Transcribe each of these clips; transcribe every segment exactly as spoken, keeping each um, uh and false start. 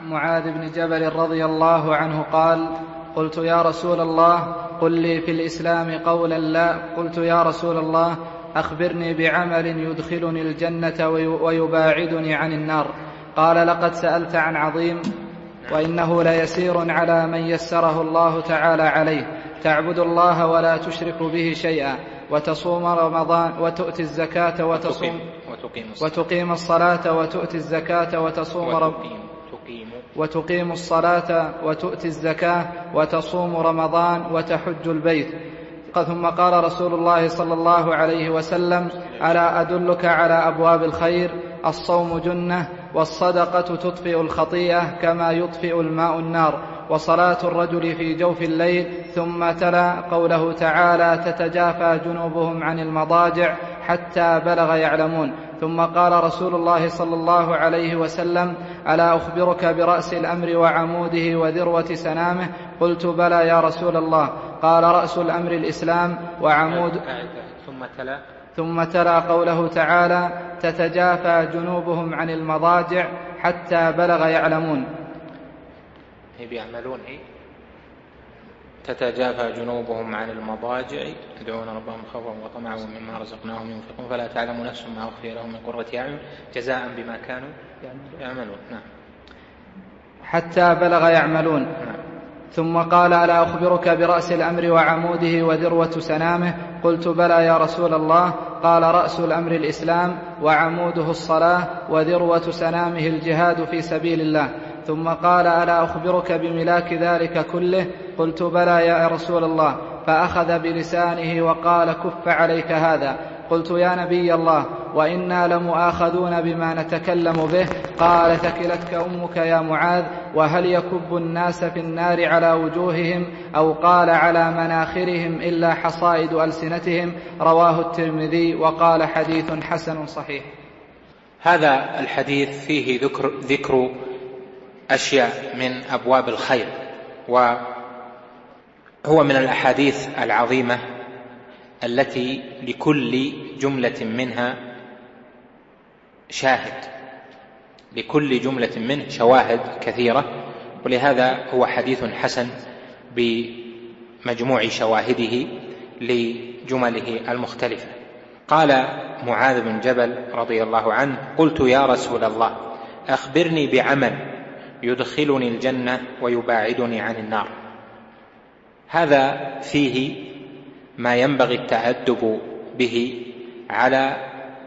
معاذ بن جبل رضي الله عنه قال: قلت يا رسول الله قل لي في الإسلام قولا لا قلت يا رسول الله أخبرني بعمل يدخلني الجنة ويباعدني عن النار. قال: لقد سألت عن عظيم، وإنه ليسير على من يسره الله تعالى عليه: تعبد الله ولا تشرك به شيئا، وتصوم رمضان وتؤتي الزكاة وتصوم وتقيم الصلاة وتؤتي الزكاة وتصوم رمضان وتقيم الصلاة وتؤتي الزكاة وتصوم رمضان وتحج البيت. ثم قال رسول الله صلى الله عليه وسلم: ألا أدلك على أبواب الخير؟ الصوم جنة، والصدقة تطفئ الخطيئة كما يطفئ الماء النار، وصلاة الرجل في جوف الليل. ثم تلا قوله تعالى: تتجافى جنوبهم عن المضاجع حتى بلغ يعلمون. ثم قال رسول الله صلى الله عليه وسلم: ألا أخبرك برأس الأمر وعموده وذروة سنامه؟ قلت: بلى يا رسول الله. قال: رأس الأمر الإسلام وعمود. ثم تلا ثم تلا قوله تعالى: تتجافى جنوبهم عن المضاجع حتى بلغ يعلمون. هي بيعملون هي تتجافى جنوبهم عن المضاجع يدعون ربهم خوفا وطمعا ومما رزقناهم ينفقون فلا تعلم نفس ما أخفي لهم من قرة أعين جزاء بما كانوا يعملون. نعم. حتى بلغ يعملون. نعم. ثم قال: ألا أخبرك برأس الأمر وعموده وذروة سنامه؟ قلت: بلى يا رسول الله. قال: رأس الأمر الإسلام وعموده الصلاة وذروة سنامه الجهاد في سبيل الله. ثم قال: ألا أخبرك بملاك ذلك كله؟ قلت: بلى يا رسول الله. فأخذ بلسانه وقال: كف عليك هذا. قلت: يا نبي الله، وإنا لمؤاخذون بما نتكلم به. قال: ثكلتك أمك يا معاذ. وهل يكب الناس في النار على وجوههم أو قال على مناخرهم إلا حصائد ألسنتهم؟ رواه الترمذي وقال: حديث حسن صحيح. هذا الحديث فيه ذكر, ذكر أشياء من أبواب الخير، وهو من الأحاديث العظيمة التي لكل جملة منها شاهد، لكل جملة منه شواهد كثيرة، ولهذا هو حديث حسن بمجموع شواهده لجمله المختلفة. قال معاذ بن جبل رضي الله عنه: قلت يا رسول الله أخبرني بعمل يدخلني الجنة ويباعدني عن النار. هذا فيه ما ينبغي التأدب به على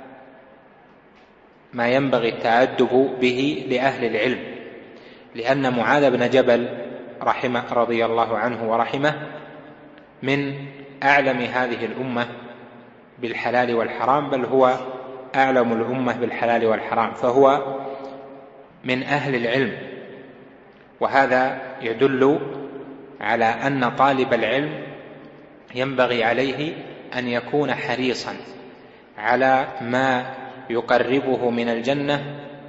ما ينبغي التأدب به لأهل العلم، لأن معاذ بن جبل رحمه رضي الله عنه ورحمه من أعلم هذه الأمة بالحلال والحرام، بل هو أعلم الأمة بالحلال والحرام، فهو من أهل العلم. وهذا يدل على أن طالب العلم ينبغي عليه أن يكون حريصا على ما يقربه من الجنة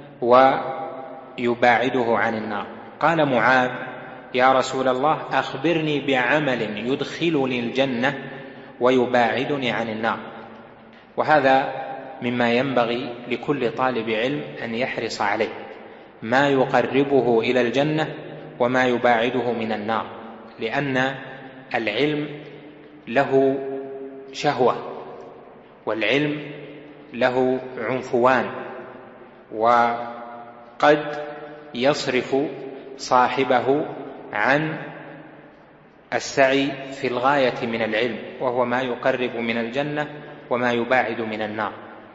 ويباعده عن النار. قال معاذ: يا رسول الله أخبرني بعمل يدخلني الجنة ويباعدني عن النار. وهذا مما ينبغي لكل طالب علم أن يحرص عليه، ما يقربه إلى الجنة وما يباعده من النار، لأن العلم له شهوة، والعلم له عنفوان، وقد يصرف صاحبه عن السعي في الغاية من العلم، وهو ما يقرب من الجنة وما يباعد من النار.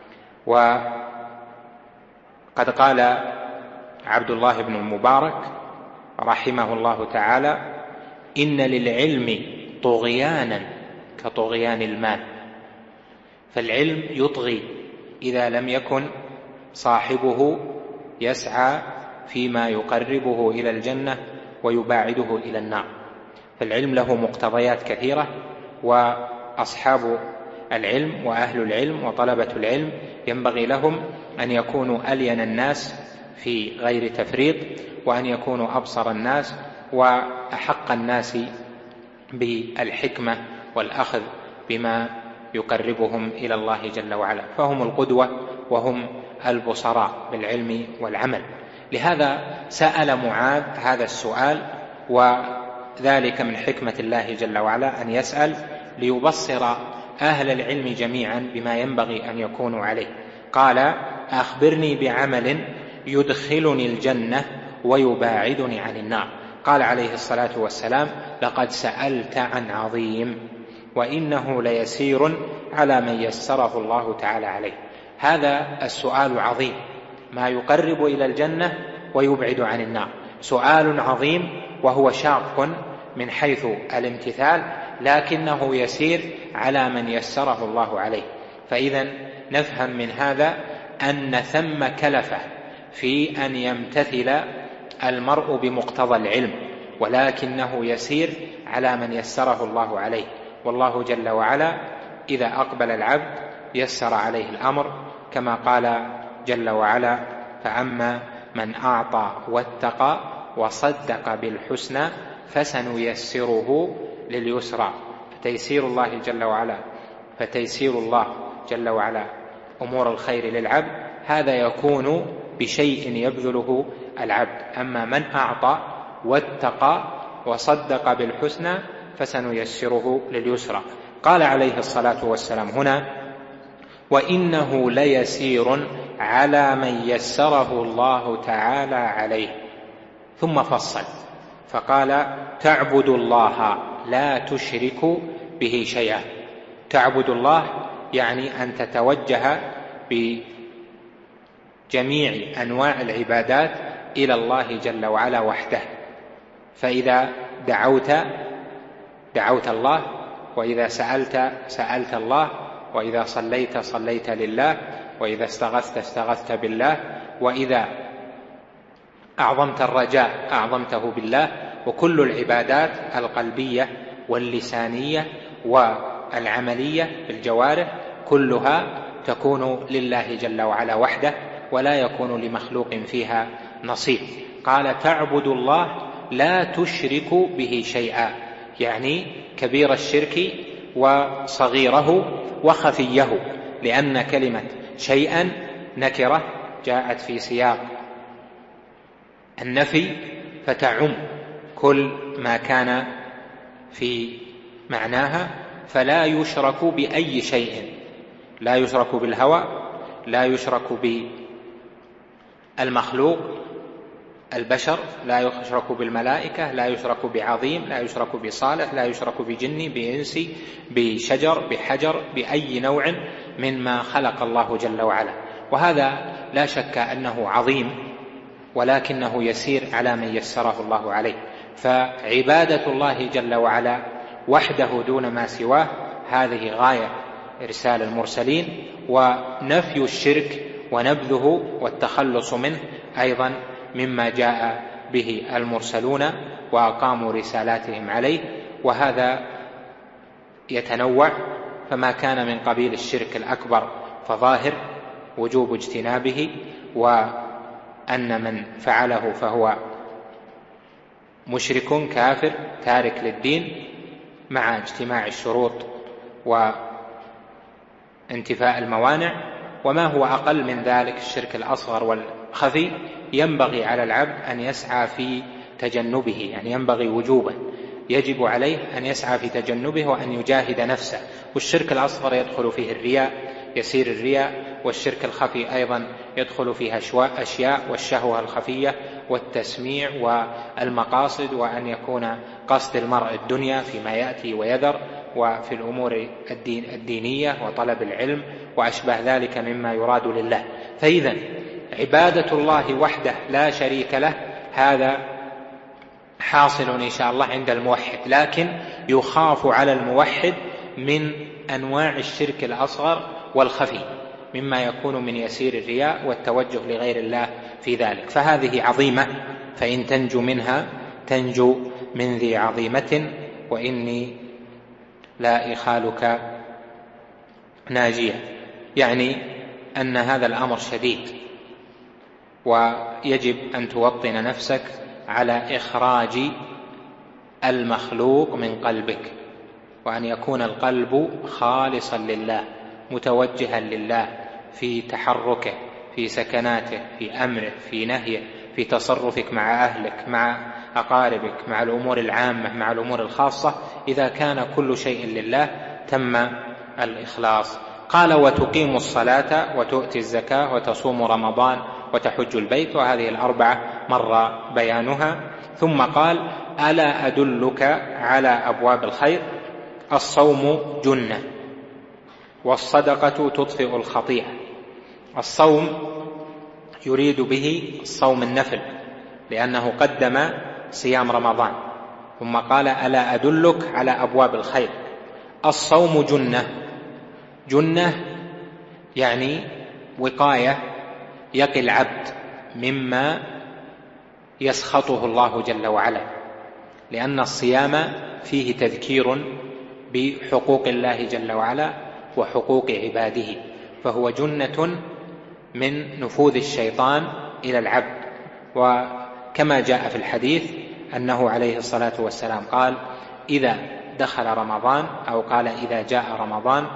وقد قال عبد الله بن المبارك رحمه الله تعالى: إن للعلم طغيانا كطغيان المال. فالعلم يطغي إذا لم يكن صاحبه يسعى فيما يقربه إلى الجنة ويباعده إلى النار. فالعلم له مقتضيات كثيرة، وأصحاب العلم وأهل العلم وطلبة العلم ينبغي لهم أن يكونوا ألين الناس في غير تفريط، وأن يكونوا أبصر الناس وأحق الناس بالحكمة والأخذ بما يقربهم إلى الله جل وعلا، فهم القدوة وهم البصراء بالعلم والعمل. لهذا سأل معاذ هذا السؤال، وذلك من حكمة الله جل وعلا أن يسأل ليبصر أهل العلم جميعا بما ينبغي أن يكونوا عليه. قال: أخبرني بعمل يدخلني الجنة ويباعدني عن النار. قال عليه الصلاة والسلام: لقد سألت عن عظيم وإنه ليسير على من يسره الله تعالى عليه. هذا السؤال عظيم، ما يقرب إلى الجنة ويبعد عن النار، سؤال عظيم وهو شاق من حيث الامتثال، لكنه يسير على من يسره الله عليه. فإذا نفهم من هذا أن ثم كلفة في أن يمتثل المرء بمقتضى العلم، ولكنه يسير على من يسره الله عليه. والله جل وعلا إذا أقبل العبد يسر عليه الأمر، كما قال جل وعلا: فأما من أعطى واتقى وصدق بالحسنى فسنيسره لليسرى. فتيسير الله جل وعلا فتيسير الله جل وعلا أمور الخير للعبد هذا يكون بشيء يبذله العبد. أما من أعطى واتقى وصدق بالحسنى فسنيسره لليسرى. قال عليه الصلاة والسلام هنا: وإنه ليسير على من يسره الله تعالى عليه. ثم فصل فقال: تعبد الله لا تشرك به شيئا. تعبد الله يعني أن تتوجه بجميع أنواع العبادات إلى الله جل وعلا وحده. فإذا دعوت دعوت الله، وإذا سألت سألت الله، وإذا صليت صليت لله، وإذا استغثت استغثت بالله، وإذا أعظمت الرجاء أعظمته بالله. وكل العبادات القلبية واللسانية والعملية بالجوارح كلها تكون لله جل وعلا وحده، ولا يكون لمخلوق فيها نصيب. قال: تعبد الله لا تشرك به شيئا، يعني كبير الشرك وصغيره وخفيه، لأن كلمة شيئا نكرة جاءت في سياق النفي فتعم كل ما كان في معناها، فلا يشرك بأي شيء، لا يشرك بالهوى، لا يشرك بالمخلوق البشر، لا يشرك بالملائكة، لا يشرك بعظيم، لا يشرك بصالح، لا يشرك بجني بإنسي بشجر بحجر بأي نوع مما خلق الله جل وعلا. وهذا لا شك أنه عظيم، ولكنه يسير على من يسره الله عليه. فعبادة الله جل وعلا وحده دون ما سواه هذه غاية إرسال المرسلين، ونفي الشرك ونبذه والتخلص منه أيضا مما جاء به المرسلون وأقاموا رسالاتهم عليه. وهذا يتنوع، فما كان من قبيل الشرك الأكبر فظاهر وجوب اجتنابه، وأن من فعله فهو مشرك كافر تارك للدين مع اجتماع الشروط وانتفاء الموانع. وما هو أقل من ذلك الشرك الأصغر والخفي ينبغي على العبد أن يسعى في تجنبه، يعني ينبغي وجوبا يجب عليه أن يسعى في تجنبه وأن يجاهد نفسه. والشرك الأصغر يدخل فيه الرياء، يسير الرياء، والشرك الخفي أيضا يدخل فيه أشياء، والشهوة الخفية والتسميع والمقاصد، وأن يكون قصد المرء الدنيا فيما يأتي ويذر، وفي الأمور الدين الدينية وطلب العلم وأشبه ذلك مما يراد لله. فإذا عبادة الله وحده لا شريك له هذا حاصل إن شاء الله عند الموحد، لكن يخاف على الموحد من أنواع الشرك الأصغر والخفي مما يكون من يسير الرياء والتوجه لغير الله في ذلك. فهذه عظيمة، فإن تنجو منها تنجو من ذي عظيمة، وإني لا إخالك ناجية، يعني أن هذا الأمر شديد، ويجب أن توطن نفسك على إخراج المخلوق من قلبك، وأن يكون القلب خالصا لله متوجها لله في تحركه في سكناته في أمره في نهيه في تصرفك مع أهلك، مع أقاربك، مع الأمور العامة، مع الأمور الخاصة، إذا كان كل شيء لله تم الإخلاص. قال: وتقيم الصلاة وتؤتي الزكاة وتصوم رمضان وتحج البيت، وهذه الأربعة مر بيانها. ثم قال: ألا أدلك على أبواب الخير؟ الصوم جنة، والصدقة تطفئ الخطيئة. الصوم يريد به الصوم النفل، لأنه قدم صيام رمضان، ثم قال: ألا أدلك على أبواب الخير؟ الصوم جنة، جنة يعني وقاية يقي العبد مما يسخطه الله جل وعلا، لأن الصيام فيه تذكير بحقوق الله جل وعلا وحقوق عباده، فهو جنة من نفوذ الشيطان إلى العبد. وكما جاء في الحديث أنه عليه الصلاة والسلام قال: إذا دخل رمضان، أو قال: إذا جاء رمضان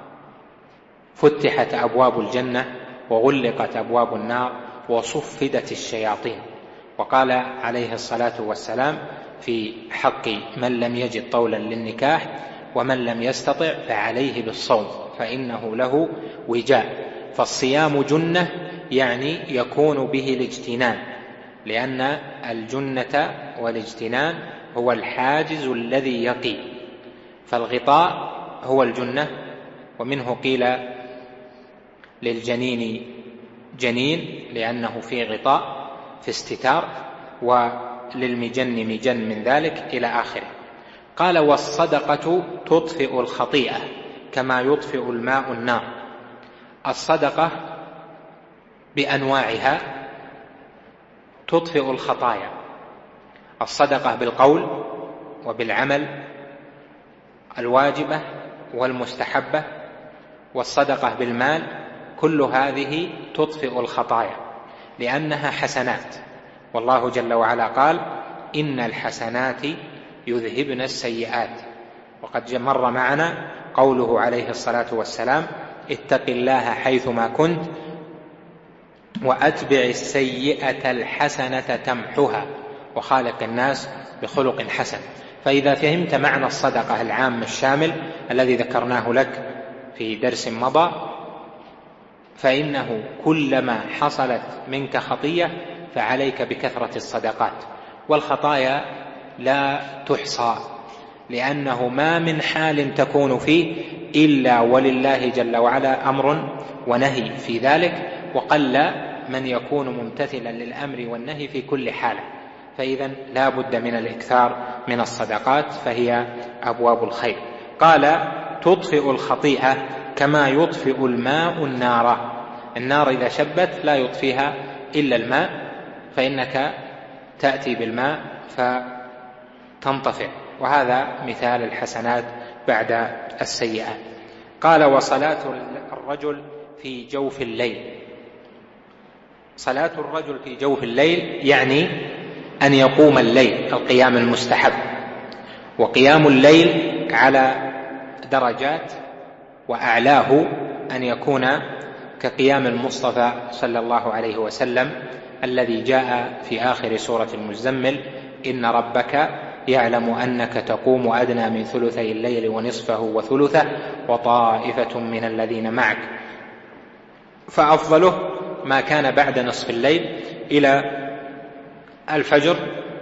فتحت أبواب الجنة وغلقت أبواب النار وصفدت الشياطين. وقال عليه الصلاة والسلام في حق من لم يجد طولا للنكاح: ومن لم يستطع فعليه بالصوم فإنه له وجاء. فالصيام جنة يعني يكون به الاجتنان، لأن الجنة والاجتنان هو الحاجز الذي يقي، فالغطاء هو الجنة. ومنه قيل للجنين جنين لأنه في غطاء، في استتار، وللمجن مجن من ذلك إلى آخره. قال: والصدقة تطفئ الخطيئة كما يطفئ الماء النار. الصدقة بأنواعها تطفئ الخطايا، الصدقة بالقول وبالعمل الواجبة والمستحبة، والصدقة بالمال، كل هذه تطفئ الخطايا لأنها حسنات. والله جل وعلا قال: إن الحسنات يذهبن السيئات. وقد مر معنا قوله عليه الصلاة والسلام: اتق الله حيثما كنت وأتبع السيئة الحسنة تمحها وخالق الناس بخلق حسن. فإذا فهمت معنى الصدقة العام الشامل الذي ذكرناه لك في درس مضى، فإنه كلما حصلت منك خطية فعليك بكثرة الصدقات. والخطايا لا تحصى، لأنه ما من حال تكون فيه إلا ولله جل وعلا أمر ونهي في ذلك، وقل من يكون ممتثلا للأمر والنهي في كل حالة. فإذا لا بد من الإكثار من الصدقات، فهي أبواب الخير. قال: تطفئ الخطيئة كما يطفئ الماء النار. النار إذا شبت لا يطفيها إلا الماء، فإنك تأتي بالماء فتنطفئ، وهذا مثال الحسنات بعد السيئات. قال: وصلاة الرجل في جوف الليل. صلاة الرجل في جوف الليل يعني أن يقوم الليل، القيام المستحب. وقيام الليل على درجات، وأعلاه أن يكون كقيام المصطفى صلى الله عليه وسلم الذي جاء في آخر سورة المزمل: إن ربك يعلم أنك تقوم أدنى من ثلثي الليل ونصفه وثلثه وطائفة من الذين معك. فأفضله ما كان بعد نصف الليل إلى الفجر،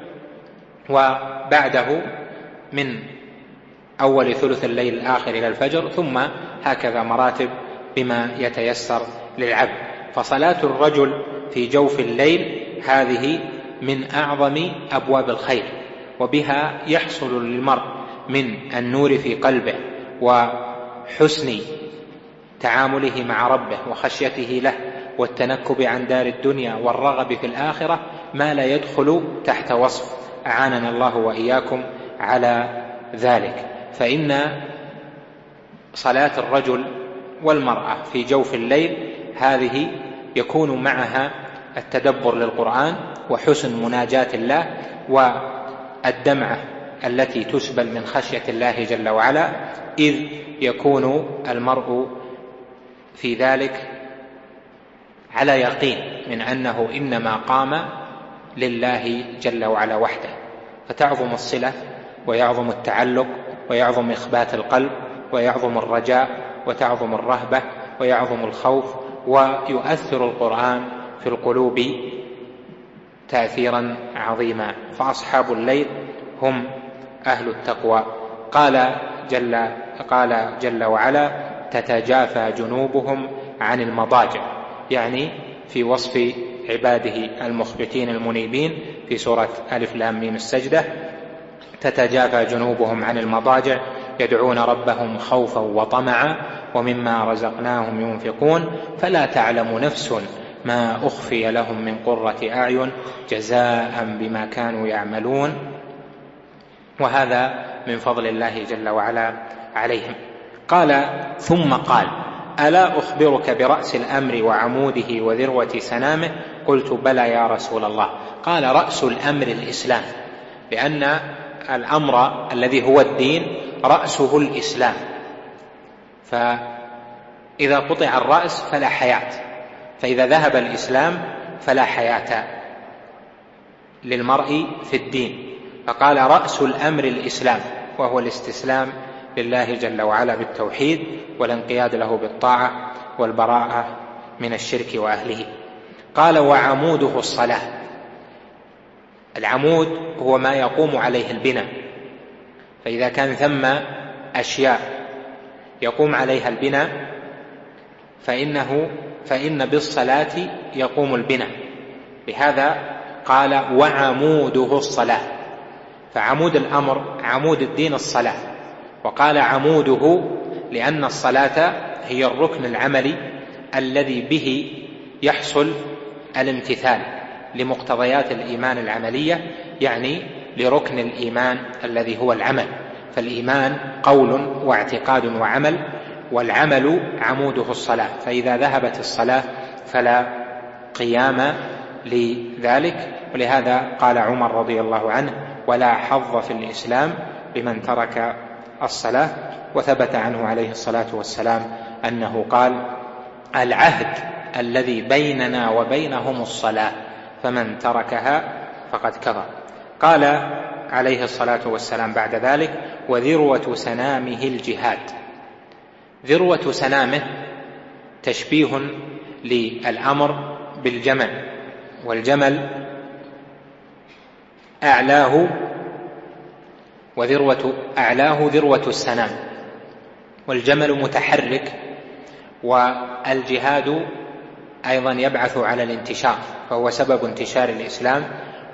وبعده من أول ثلث الليل الآخر إلى الفجر، ثم هكذا مراتب بما يتيسر للعبد. فصلاة الرجل في جوف الليل هذه من أعظم أبواب الخير، وبها يحصل للمرء من النور في قلبه وحسن تعامله مع ربه وخشيته له والتنكب عن دار الدنيا والرغب في الآخرة ما لا يدخل تحت وصف، أعاننا الله وإياكم على ذلك. فإن صلاة الرجل والمرأة في جوف الليل هذه يكون معها التدبر للقرآن وحسن مناجاة الله والدمعة التي تسبل من خشية الله جل وعلا، إذ يكون المرء في ذلك على يقين من أنه إنما قام لله جل وعلا وحده، فتعظم الصلة ويعظم التعلق ويعظم إخبات القلب ويعظم الرجاء وتعظم الرهبة ويعظم الخوف، ويؤثر القرآن في القلوب تأثيرا عظيما. فأصحاب الليل هم أهل التقوى. قال جل, قال جل وعلا: تتجافى جنوبهم عن المضاجع، يعني في وصف عباده المخبتين المنيبين في سورة ألف لام ميم السجدة: تتجافى جنوبهم عن المضاجع يدعون ربهم خوفا وطمعا ومما رزقناهم ينفقون فلا تعلم نفس ما أخفي لهم من قرة أعين جزاء بما كانوا يعملون. وهذا من فضل الله جل وعلا عليهم. قال: ثم قال: ألا أخبرك برأس الأمر وعموده وذروة سنامه؟ قلت: بلى يا رسول الله. قال: رأس الأمر الإسلام، لأن الأمر الذي هو الدين رأسه الإسلام، فإذا قطع الرأس فلا حياة، فإذا ذهب الإسلام فلا حياة للمرء في الدين. فقال: رأس الأمر الإسلام، وهو الاستسلام لله جل وعلا بالتوحيد والانقياد له بالطاعة والبراءة من الشرك وأهله. قال: وعموده الصلاة. العمود هو ما يقوم عليه البناء، فإذا كان ثم أشياء يقوم عليها البناء فإنه فإن بالصلاة يقوم البناء. لهذا قال: وعموده الصلاة، فعمود الأمر عمود الدين الصلاة. وقال: عموده لأن الصلاة هي الركن العملي الذي به يحصل الامتثال لمقتضيات الإيمان العملية، يعني لركن الإيمان الذي هو العمل. فالإيمان قول واعتقاد وعمل، والعمل عموده الصلاة، فإذا ذهبت الصلاة فلا قيام لذلك. ولهذا قال عمر رضي الله عنه: ولا حظ في الإسلام لمن ترك الصلاة. وثبت عنه عليه الصلاة والسلام أنه قال: العهد الذي بيننا وبينهم الصلاة، فمن تركها فقد كفر. قال عليه الصلاة والسلام بعد ذلك: وذروة سنامه الجهاد. ذروة سنامه تشبيه للأمر بالجمل، والجمل أعلاه، وذروة أعلاه ذروة السنام، والجمل متحرك، والجهاد أيضا يبعث على الانتشار، فهو سبب انتشار الإسلام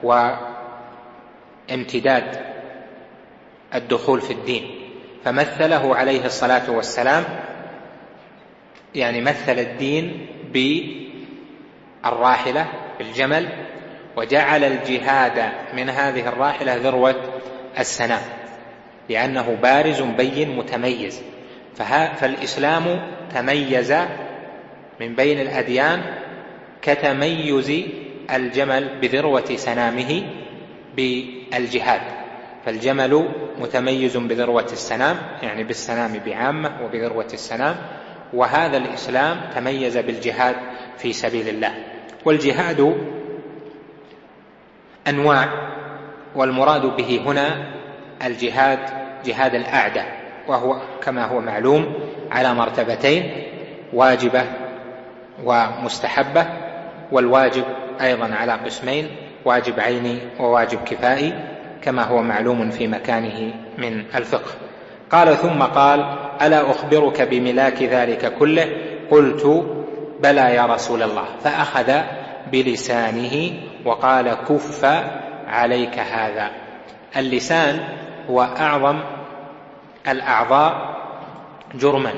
وامتداد الدخول في الدين. فمثله عليه الصلاة والسلام، يعني مثل الدين بالراحلة بالجمل، وجعل الجهاد من هذه الراحلة ذروة السنام، لأنه بارز بين متميز. فالإسلام تميز من بين الأديان كتميز الجمل بذروة سنامه بالجهاد، فالجمل متميز بذروة السنام، يعني بالسنام بعامة وبذروة السنام، وهذا الإسلام تميز بالجهاد في سبيل الله. والجهاد أنواع، والمراد به هنا الجهاد جهاد الأعداء، وهو كما هو معلوم على مرتبتين: واجبة ومستحبة. والواجب أيضا على قسمين: واجب عيني وواجب كفائي، كما هو معلوم في مكانه من الفقه. قال: ثم قال: ألا أخبرك بملاك ذلك كله؟ قلت: بلى يا رسول الله. فأخذ بلسانه وقال: كف عليك هذا. اللسان هو أعظم الأعضاء جرما،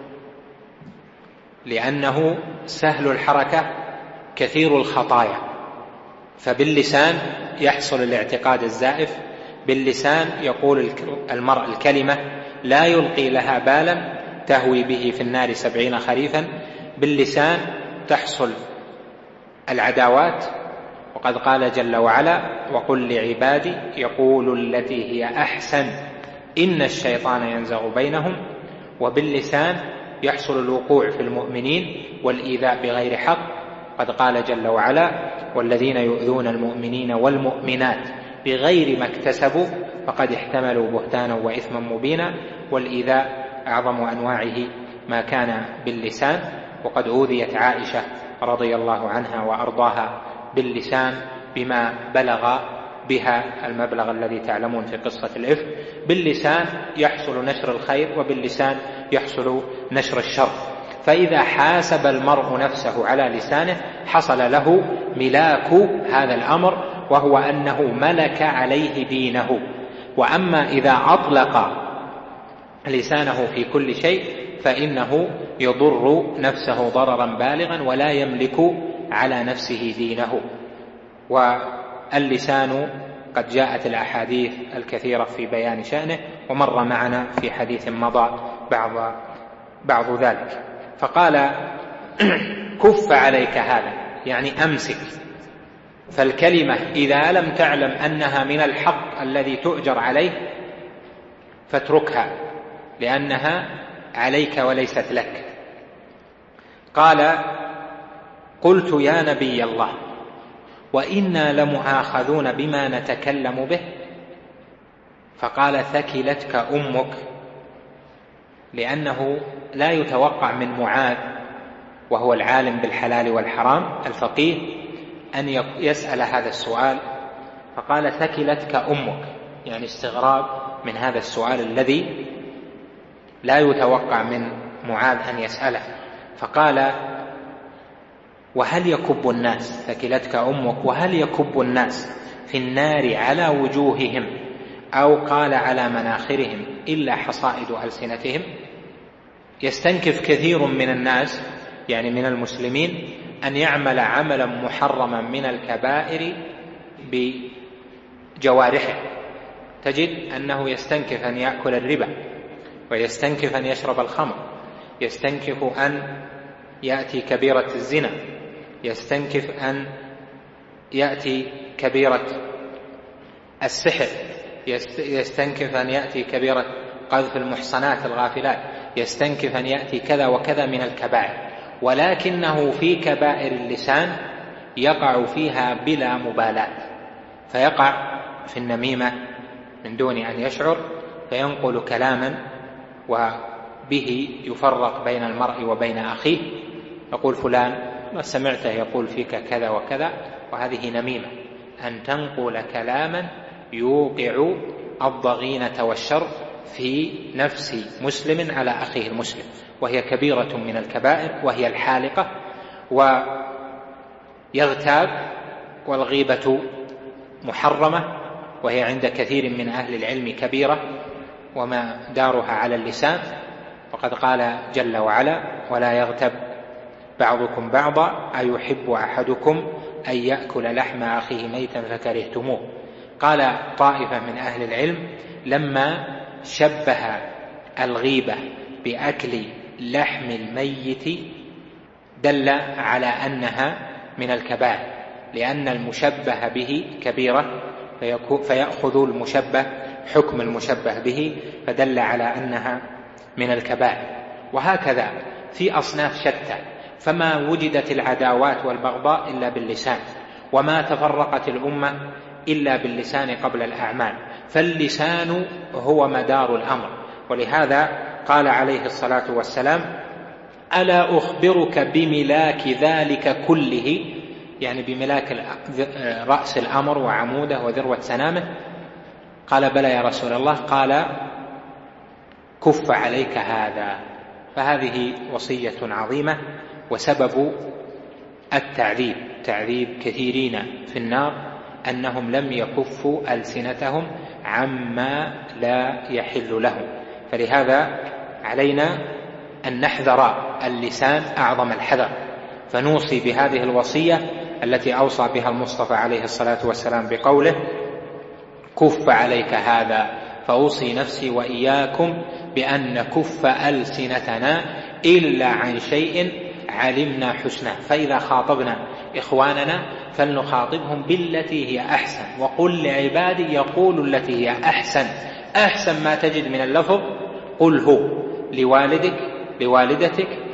لأنه سهل الحركة كثير الخطايا، فباللسان يحصل الاعتقاد الزائف، باللسان يقول المرء الكلمة لا يلقي لها بالا تهوي به في النار سبعين خريفا، باللسان تحصل العداوات. وقد قال جل وعلا: وقل لعبادي يقولوا التي هي أحسن إن الشيطان ينزغ بينهم. وباللسان يحصل الوقوع في المؤمنين والإيذاء بغير حق، قد قال جل وعلا: والذين يؤذون المؤمنين والمؤمنات بغير ما اكتسبوا فقد احتملوا بهتانا وإثما مبينا. والإيذاء أعظم أنواعه ما كان باللسان، وقد أوذيت عائشة رضي الله عنها وأرضاها باللسان بما بلغ بها المبلغ الذي تعلمون في قصة الإفك. باللسان يحصل نشر الخير، وباللسان يحصل نشر الشر. فإذا حاسب المرء نفسه على لسانه حصل له ملاك هذا الأمر، وهو أنه ملك عليه دينه. وأما إذا أطلق لسانه في كل شيء فإنه يضر نفسه ضررا بالغا ولا يملك على نفسه دينه. واللسان قد جاءت الأحاديث الكثيرة في بيان شأنه، ومر معنا في حديث مضى بعض, بعض ذلك. فقال: كف عليك هذا، يعني أمسك. فالكلمة إذا لم تعلم أنها من الحق الذي تؤجر عليه فاتركها، لأنها عليك وليست لك. قال: قلت: يا نبي الله، وإنا لمؤاخذون بما نتكلم به. فقال: ثكلتك أمك، لأنه لا يتوقع من معاذ وهو العالم بالحلال والحرام الفقيه أن يسأل هذا السؤال. فقال: ثكلتك أمك، يعني استغراب من هذا السؤال الذي لا يتوقع من معاذ أن يسأله. فقال: وهل يكب الناس، ثكلتك أمك، وهل يكب الناس في النار على وجوههم أو قال على مناخرهم إلا حصائد ألسنتهم؟ يستنكف كثير من الناس، يعني من المسلمين، أن يعمل عملا محرما من الكبائر بجوارحه. تجد أنه يستنكف أن يأكل الربا، ويستنكف أن يشرب الخمر، يستنكف أن يأتي كبيرة الزنا، يستنكف أن يأتي كبيرة السحر، يستنكف أن يأتي كبيرة قذف المحصنات الغافلات، يستنكف أن يأتي كذا وكذا من الكبائر، ولكنه في كبائر اللسان يقع فيها بلا مبالاة، فيقع في النميمة من دون أن يشعر، فينقل كلاما وبه يفرق بين المرء وبين أخيه. يقول فلان ما سمعته يقول فيك كذا وكذا، وهذه نميمة، أن تنقل كلاما يوقع الضغينة والشر في نفس مسلم على أخيه المسلم، وهي كبيرة من الكبائر، وهي الحالقة. ويغتاب، والغيبة محرمة، وهي عند كثير من أهل العلم كبيرة، وما دارها على اللسان. وقد قال جل وعلا: ولا يغتب بعضكم بعضا أيحب أحدكم أن يأكل لحم أخيه ميتا فكرهتموه. قال طائفة من أهل العلم: لما شبه الغيبة بأكل لحم الميت دل على أنها من الكبائر، لأن المشبه به كبيرة، فيأخذ المشبه حكم المشبه به، فدل على أنها من الكبائر. وهكذا في أصناف شتى، فما وجدت العداوات والبغضاء إلا باللسان، وما تفرقت الأمة إلا باللسان قبل الأعمال، فاللسان هو مدار الأمر. ولهذا قال عليه الصلاة والسلام: ألا أخبرك بملاك ذلك كله، يعني بملاك رأس الأمر وعموده وذروة سنامه. قال: بلى يا رسول الله. قال: كف عليك هذا. فهذه وصية عظيمة، وسبب التعذيب تعذيب كثيرين في النار أنهم لم يكفوا ألسنتهم عما لا يحل لهم. فلهذا علينا أن نحذر اللسان أعظم الحذر، فنوصي بهذه الوصية التي أوصى بها المصطفى عليه الصلاة والسلام بقوله: كف عليك هذا. فأوصي نفسي وإياكم بأن نكف ألسنتنا إلا عن شيء علمنا حسنه. فإذا خاطبنا إخواننا فلنخاطبهم بالتي هي أحسن، وقل لعبادي يقولوا التي هي أحسن. أحسن ما تجد من اللفظ قله لوالدك لوالدتك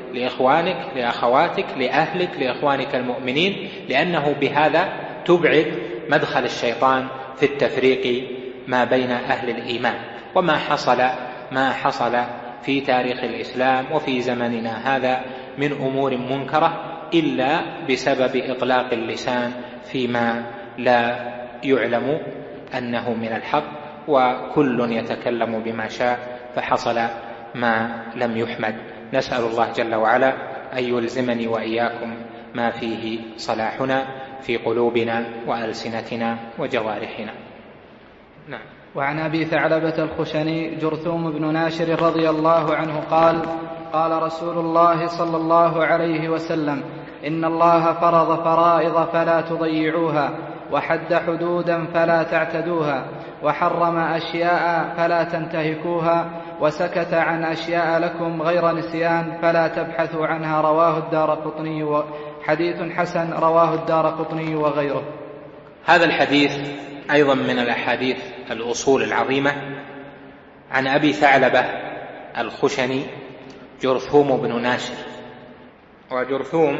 لإخوانك لأخواتك لأهلك لإخوانك المؤمنين، لأنه بهذا تبعد مدخل الشيطان في التفريق ما بين أهل الإيمان. وما حصل ما حصل في تاريخ الإسلام وفي زمننا هذا من أمور منكرة إلا بسبب إطلاق اللسان فيما لا يعلم أنه من الحق، وكل يتكلم بما شاء فحصل ما لم يحمد. نسأل الله جل وعلا أن يلزمني وإياكم ما فيه صلاحنا في قلوبنا وألسنتنا وجوارحنا. نعم. وعن أبي ثعلبة الخشني جرثوم بن ناشر رضي الله عنه قال: قال رسول الله صلى الله عليه وسلم: إن الله فرض فرائض فلا تضيعوها، وحد حدودا فلا تعتدوها، وحرم أشياء فلا تنتهكوها، وسكت عن أشياء لكم غير نسيان فلا تبحثوا عنها. رواه الدارقطني، و... حديث حسن رواه الدارقطني وغيره. هذا الحديث أيضا من الأحاديث الأصول العظيمة. عن أبي ثعلبة الخشني جرثوم بن ناشر. وجرثوم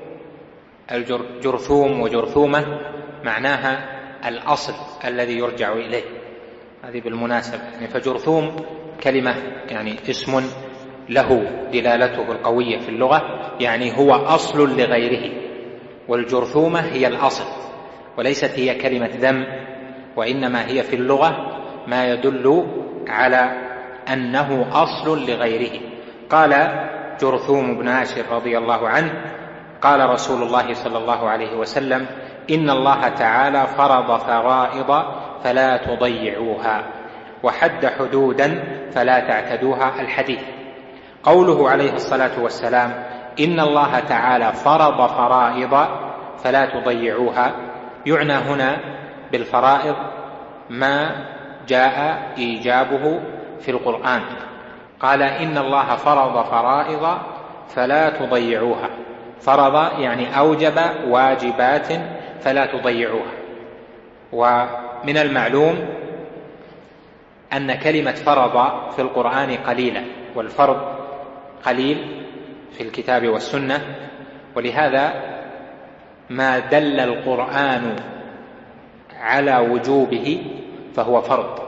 الجرثوم وجرثومة معناها الأصل الذي يرجع إليه، هذه بالمناسبة يعني. فجرثوم كلمة يعني اسم له دلالته القوية في اللغة، يعني هو أصل لغيره، والجرثومة هي الأصل وليست هي كلمة ذم، وإنما هي في اللغة ما يدل على أنه أصل لغيره. قال جرثوم بن ناشر رضي الله عنه: قال رسول الله صلى الله عليه وسلم: إن الله تعالى فرض فرائض فلا تضيعوها، وحد حدودا فلا تعتدوها. الحديث. قوله عليه الصلاة والسلام: إن الله تعالى فرض فرائض فلا تضيعوها، يعنى هنا بالفرائض ما جاء إيجابه في القرآن. قال: إن الله فرض فرائض فلا تضيعوها. فرض يعني أوجب واجبات فلا تضيعوها. ومن المعلوم أن كلمة فرض في القرآن قليلة، والفرض قليل في الكتاب والسنة، ولهذا ما دل القرآن على وجوبه فهو فرض.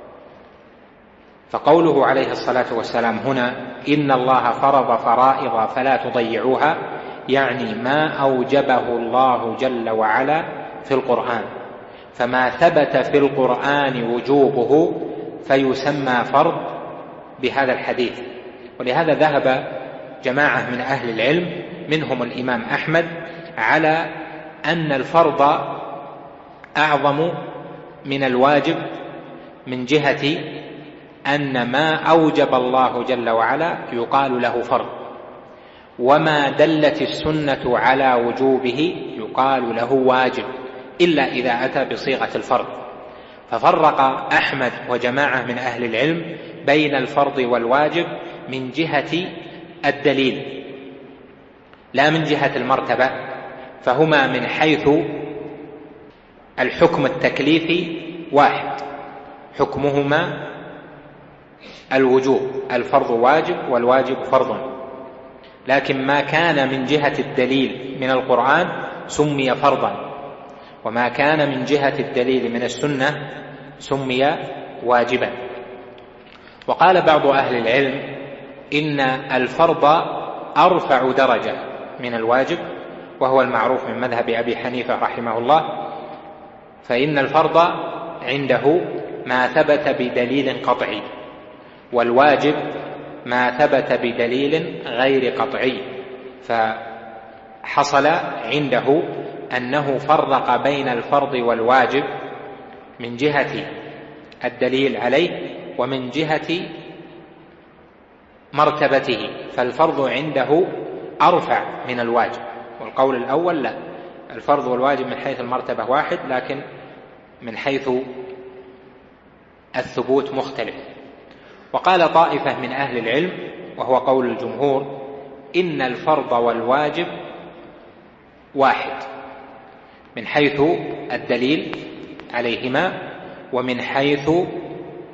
فقوله عليه الصلاة والسلام هنا: إن الله فرض فرائض فلا تضيعوها، يعني ما أوجبه الله جل وعلا في القرآن، فما ثبت في القرآن وجوبه فيسمى فرض بهذا الحديث. ولهذا ذهب جماعة من أهل العلم منهم الإمام أحمد على أن الفرض أعظم من الواجب، من جهة أن ما أوجب الله جل وعلا يقال له فرض، وما دلت السنة على وجوبه يقال له واجب، إلا إذا أتى بصيغة الفرض. ففرق أحمد وجماعة من أهل العلم بين الفرض والواجب من جهة الدليل لا من جهة المرتبة، فهما من حيث الحكم التكليفي واحد، حكمهما الوجوب، الفرض واجب والواجب فرض، لكن ما كان من جهة الدليل من القرآن سمي فرضا، وما كان من جهة الدليل من السنة سمي واجبا. وقال بعض أهل العلم إن الفرض أرفع درجة من الواجب، وهو المعروف من مذهب أبي حنيفة رحمه الله، فإن الفرض عنده ما ثبت بدليل قطعي، والواجب ما ثبت بدليل غير قطعي. فحصل عنده أنه فرق بين الفرض والواجب من جهة الدليل عليه ومن جهة مرتبته، فالفرض عنده أرفع من الواجب. والقول الأول لا، الفرض والواجب من حيث المرتبة واحد، لكن من حيث الثبوت مختلف. وقال طائفة من أهل العلم وهو قول الجمهور: إن الفرض والواجب واحد من حيث الدليل عليهما ومن حيث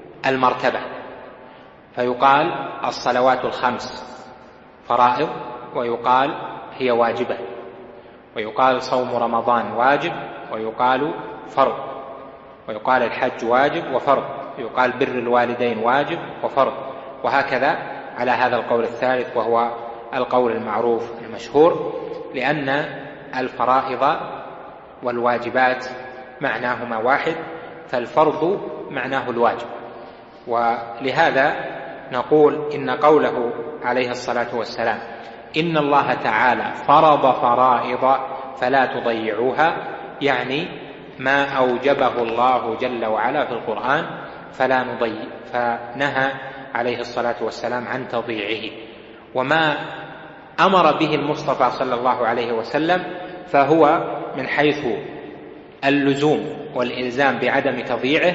المرتبة، فيقال الصلوات الخمس فرائض ويقال هي واجبة، ويقال صوم رمضان واجب ويقال فرض، ويقال الحج واجب وفرض، ويقال بر الوالدين واجب وفرض، وهكذا على هذا القول الثالث وهو القول المعروف المشهور، لأن الفرائض والواجبات معناهما واحد، فالفرض معناه الواجب. ولهذا نقول إن قوله عليه الصلاة والسلام إن الله تعالى فرض فرائض فلا تضيعوها، يعني ما أوجبه الله جل وعلا في القرآن فلا نضيع، فنهى عليه الصلاة والسلام عن تضييعه. وما أمر به المصطفى صلى الله عليه وسلم فهو من حيث اللزوم والإلزام بعدم تضييعه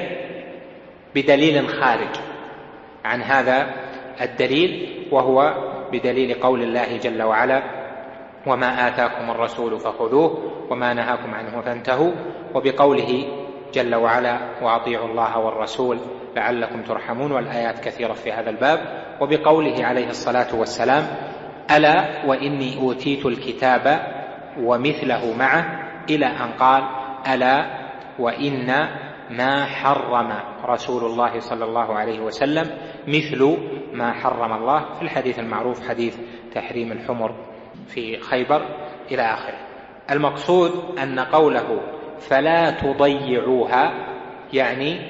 بدليل خارج عن هذا الدليل، وهو بدليل قول الله جل وعلا وما آتاكم الرسول فخذوه وما نهاكم عنه فانتهوا، وبقوله جل وعلا وأطيعوا الله والرسول لعلكم ترحمون، والآيات كثيرة في هذا الباب، وبقوله عليه الصلاة والسلام ألا وإني أوتيت الكتاب ومثله معه، إلى أن قال ألا وإن ما حرم رسول الله صلى الله عليه وسلم مثل ما حرم الله، في الحديث المعروف حديث تحريم الحمر في خيبر إلى آخره. المقصود أن قوله فلا تضيعوها يعني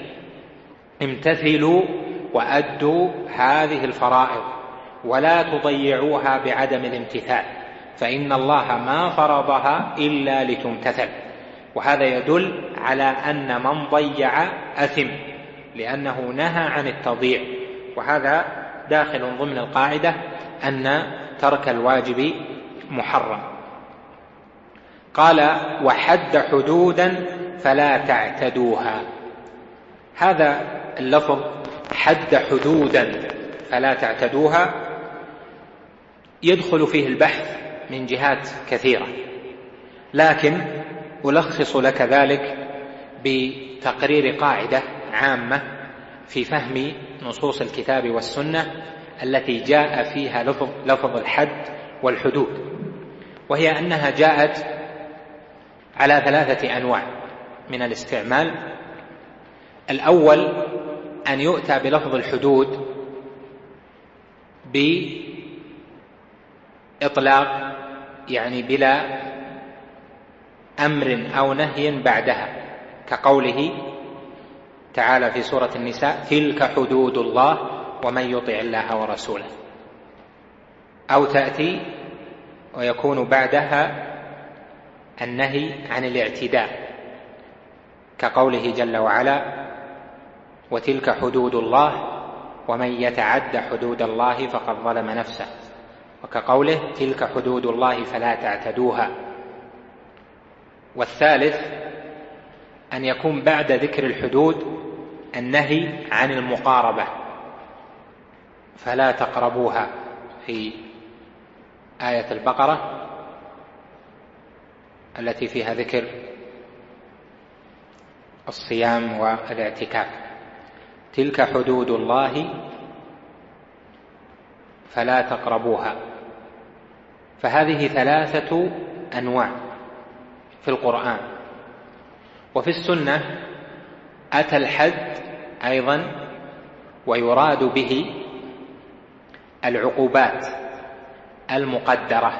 امتثلوا وأدوا هذه الفرائض ولا تضيعوها بعدم الامتثال، فإن الله ما فرضها إلا لتمتثل. وهذا يدل على أن من ضيع أثم، لأنه نهى عن التضييع، وهذا داخل ضمن القاعدة أن ترك الواجب محرم. قال وحد حدودا فلا تعتدوها، هذا اللفظ حد حدودا فلا تعتدوها يدخل فيه البحث من جهات كثيرة، لكن ألخص لك ذلك بتقرير قاعدة عامة في فهم نصوص الكتاب والسنة التي جاء فيها لفظ, لفظ الحد والحدود، وهي أنها جاءت على ثلاثة أنواع من الاستعمال. الأول أن يؤتى بلفظ الحدود بإطلاق، يعني بلا أمر أو نهي بعدها، كقوله تعالى في سورة النساء تلك حدود الله ومن يطع الله ورسوله، أو تأتي ويكون بعدها النهي عن الاعتداء، كقوله جل وعلا وتلك حدود الله ومن يتعد حدود الله فقد ظلم نفسه، وكقوله تلك حدود الله فلا تعتدوها. والثالث أن يكون بعد ذكر الحدود النهي عن المقاربة، فلا تقربوها في آية البقرة التي فيها ذكر الصيام والاعتكاف، تلك حدود الله فلا تقربوها. فهذه ثلاثة أنواع في القرآن. وفي السنة أتى الحد أيضا ويراد به العقوبات المقدرة،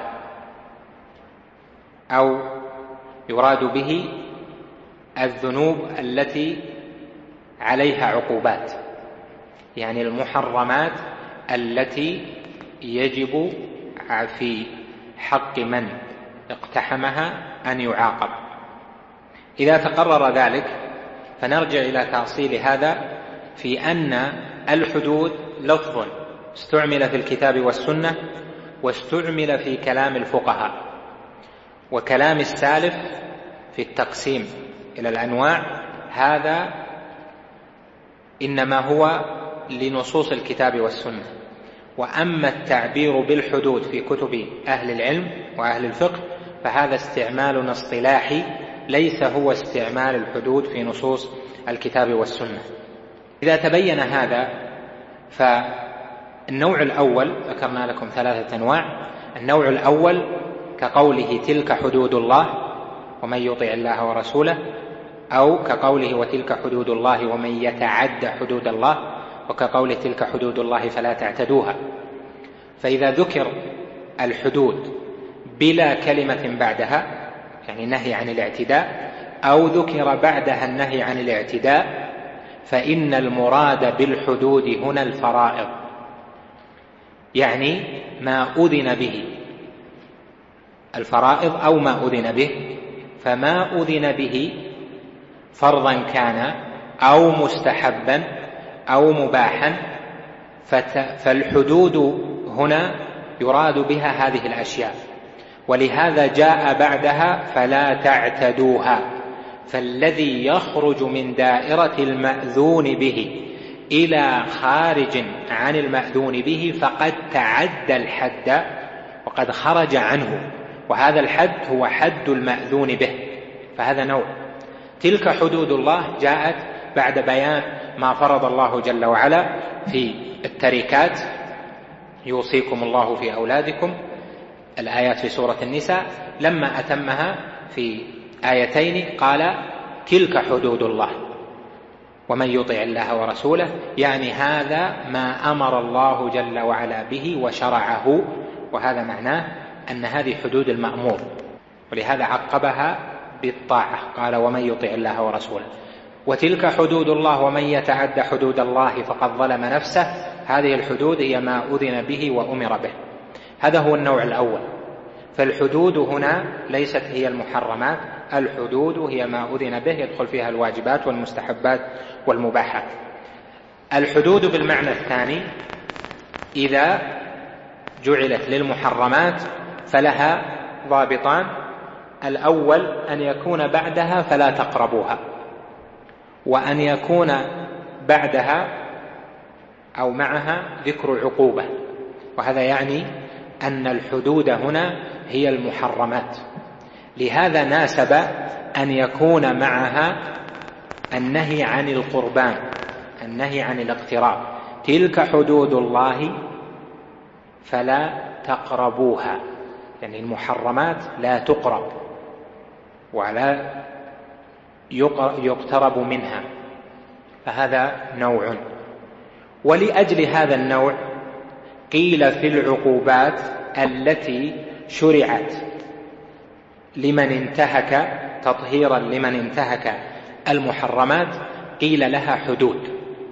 أو يراد به الذنوب التي عليها عقوبات، يعني المحرمات التي يجب في حق من اقتحمها أن يعاقب. إذا تقرر ذلك فنرجع إلى تأصيل هذا في أن الحدود لفظ استعمل في الكتاب والسنة واستعمل في كلام الفقهاء، وكلام السالف في التقسيم إلى الأنواع هذا إنما هو لنصوص الكتاب والسنة. وأما التعبير بالحدود في كتب أهل العلم وأهل الفقه فهذا استعمال اصطلاحي، ليس هو استعمال الحدود في نصوص الكتاب والسنة. إذا تبين هذا فالنوع الأول ذكرنا لكم ثلاثة أنواع. النوع الأول كقوله تلك حدود الله ومن يطع الله ورسوله، أو كقوله وتلك حدود الله ومن يتعد حدود الله، وكقوله تلك حدود الله فلا تعتدوها. فإذا ذكر الحدود بلا كلمة بعدها، يعني نهي عن الاعتداء، أو ذكر بعدها النهي عن الاعتداء، فإن المراد بالحدود هنا الفرائض، يعني ما أذن به، الفرائض أو ما أذن به. فما أذن به فرضا كان أو مستحبا أو مباحا، فالحدود هنا يراد بها هذه الأشياء، ولهذا جاء بعدها فلا تعتدوها. فالذي يخرج من دائرة المأذون به إلى خارج عن المأذون به فقد تعدى الحد وقد خرج عنه، وهذا الحد هو حد المأذون به. فهذا نوع. تلك حدود الله جاءت بعد بيان ما فرض الله جل وعلا في التركات، يوصيكم الله في أولادكم، الآيات في سورة النساء، لما أتمها في آيتين قال تلك حدود الله ومن يطع الله ورسوله، يعني هذا ما أمر الله جل وعلا به وشرعه، وهذا معناه أن هذه حدود المأمور، ولهذا عقبها بالطاعة قال ومن يطع الله ورسوله. وتلك حدود الله ومن يتعد حدود الله فقد ظلم نفسه، هذه الحدود هي ما أذن به وأمر به. هذا هو النوع الأول. فالحدود هنا ليست هي المحرمات، الحدود هي ما أذن به، يدخل فيها الواجبات والمستحبات والمباحات. الحدود بالمعنى الثاني إذا جعلت للمحرمات فلها ضابطان: الأول أن يكون بعدها فلا تقربوها، وأن يكون بعدها أو معها ذكر عقوبة، وهذا يعني أن الحدود هنا هي المحرمات. لهذا ناسب أن يكون معها النهي عن القربان، النهي عن الاقتراب. تلك حدود الله فلا تقربوها، يعني المحرمات لا تقرب ولا يقترب منها، فهذا نوع. ولأجل هذا النوع قيل في العقوبات التي شرعت لمن انتهك تطهيرا لمن انتهك المحرمات، قيل لها حدود،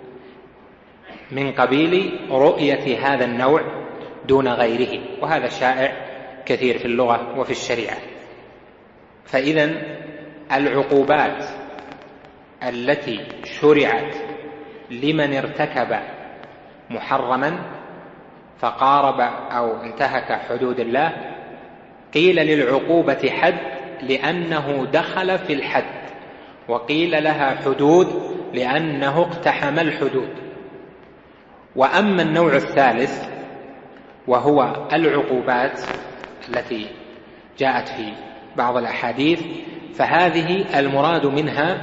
من قبيل رؤية هذا النوع دون غيره، وهذا شائع كثير في اللغة وفي الشريعة. فإذن العقوبات التي شرعت لمن ارتكب محرما فقارب أو انتهك حدود الله، قيل للعقوبة حد لأنه دخل في الحد، وقيل لها حدود لأنه اقتحم الحدود. وأما النوع الثالث وهو العقوبات التي جاءت في بعض الأحاديث، فهذه المراد منها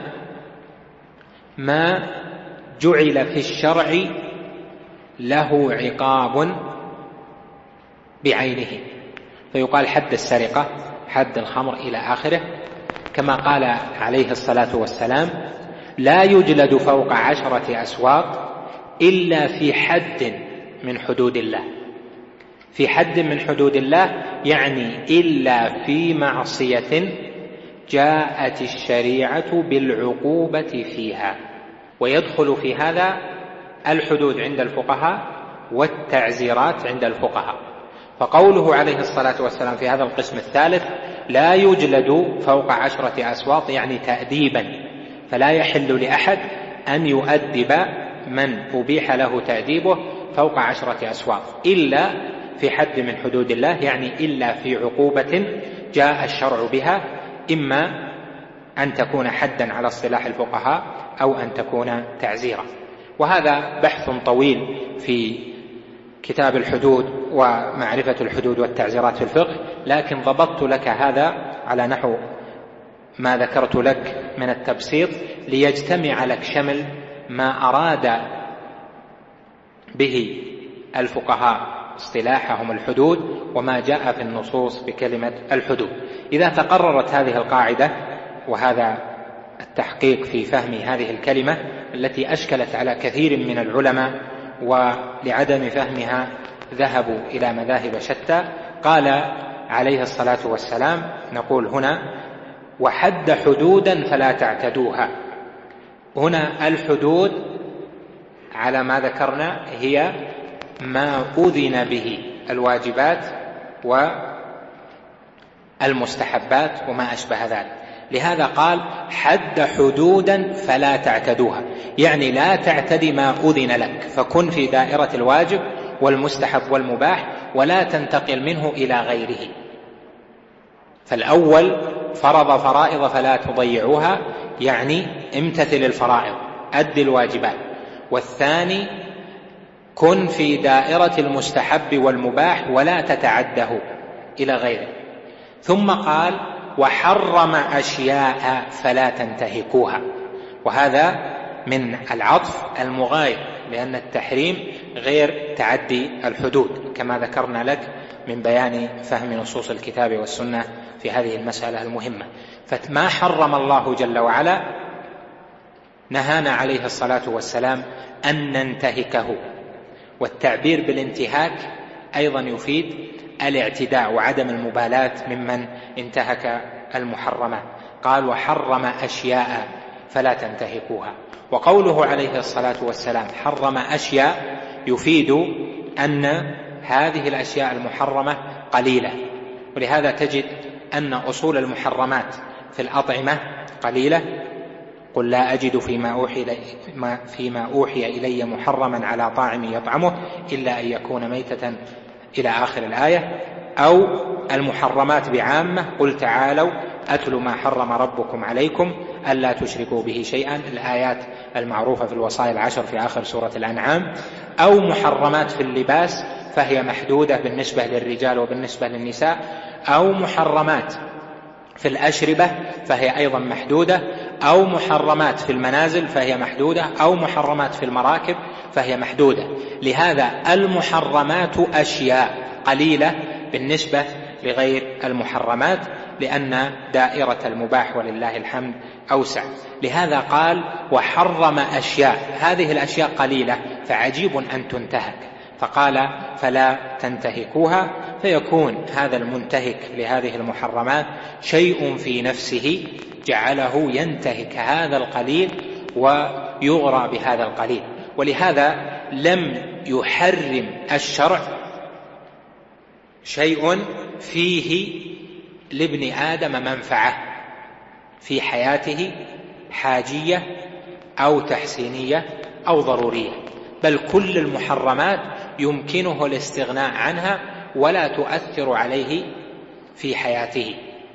ما جعل في الشرع له عقاب بعينه، فيقال حد السرقة، حد الخمر إلى آخره، كما قال عليه الصلاة والسلام: لا يجلد فوق عشرة أسواق إلا في حد من حدود الله. في حد من حدود الله يعني إلا في معصية جاءت الشريعة بالعقوبة فيها. ويدخل في هذا الحدود عند الفقهاء والتعزيرات عند الفقهاء. فقوله عليه الصلاة والسلام في هذا القسم الثالث: لا يجلد فوق عشرة أسواق، يعني تأديبا، فلا يحل لأحد أن يؤدب من أبيح له تأديبه فوق عشرة أسواق إلا في حد من حدود الله، يعني إلا في عقوبة جاء الشرع بها، إما أن تكون حدا على اصطلاح الفقهاء أو أن تكون تعزيرا. وهذا بحث طويل في كتاب الحدود ومعرفة الحدود والتعزيرات في الفقه، لكن ضبطت لك هذا على نحو ما ذكرت لك من التبسيط ليجتمع لك شمل ما أراد به الفقهاء اصطلاحهم الحدود وما جاء في النصوص بكلمة الحدود. إذا تقررت هذه القاعدة وهذا التحقيق في فهم هذه الكلمة التي أشكلت على كثير من العلماء ولعدم فهمها ذهبوا إلى مذاهب شتى، قال عليه الصلاة والسلام: نقول هنا: وحد حدودا فلا تعتدوها. هنا الحدود على ما ذكرنا هي ما أذن به، الواجبات والمستحبات وما أشبه ذلك. لهذا قال: حد حدودا فلا تعتدوها، يعني لا تعتدي ما أذن لك، فكن في دائرة الواجب والمستحب والمباح ولا تنتقل منه إلى غيره. فالأول فرض فرائض فلا تضيعوها، يعني امتثل الفرائض، أد الواجبات. والثاني كن في دائرة المستحب والمباح ولا تتعده إلى غيره. ثم قال: وحرم أشياء فلا تنتهكوها، وهذا من العطف المغاير، لأن التحريم غير تعدي الحدود كما ذكرنا لك من بيان فهم نصوص الكتاب والسنة في هذه المسألة المهمة. فما حرم الله جل وعلا نهانا عليه الصلاة والسلام أن ننتهكه، والتعبير بالانتهاك أيضا يفيد الاعتداء وعدم المبالاة ممن انتهك المحرمات. قال: وحرم أشياء فلا تنتهكوها. وقوله عليه الصلاة والسلام حرم أشياء يفيد أن هذه الأشياء المحرمة قليلة، ولهذا تجد أن أصول المحرمات في الأطعمة قليلة. قل لا أجد فيما أوحي إلي, فيما أوحي إلي محرما على طاعم يطعمه إلا أن يكون ميتة إلى آخر الآية. أو المحرمات بعامة: قل تعالوا أتل ما حرم ربكم عليكم ألا تشركوا به شيئا، الآيات المعروفة في الوصايا العشر في آخر سورة الأنعام. أو محرمات في اللباس فهي محدودة بالنسبة للرجال وبالنسبة للنساء. أو محرمات في الأشربة فهي أيضا محدودة. أو محرمات في المنازل فهي محدودة. أو محرمات في المراكب فهي محدودة. لهذا المحرمات أشياء قليلة بالنسبة لغير المحرمات، لأن دائرة المباح ولله الحمد أوسع. لهذا قال: وحرم أشياء، هذه الأشياء قليلة فعجيب أن تنتهك، فقال: فلا تنتهكوها. فيكون هذا المنتهك لهذه المحرمات شيء في نفسه جعله ينتهك هذا القليل ويغرى بهذا القليل. ولهذا لم يحرم الشرع شيء فيه لابن آدم منفعة في حياته، حاجية أو تحسينية أو ضرورية، بل كل المحرمات يمكنه الاستغناء عنها ولا تؤثر عليه في حياته.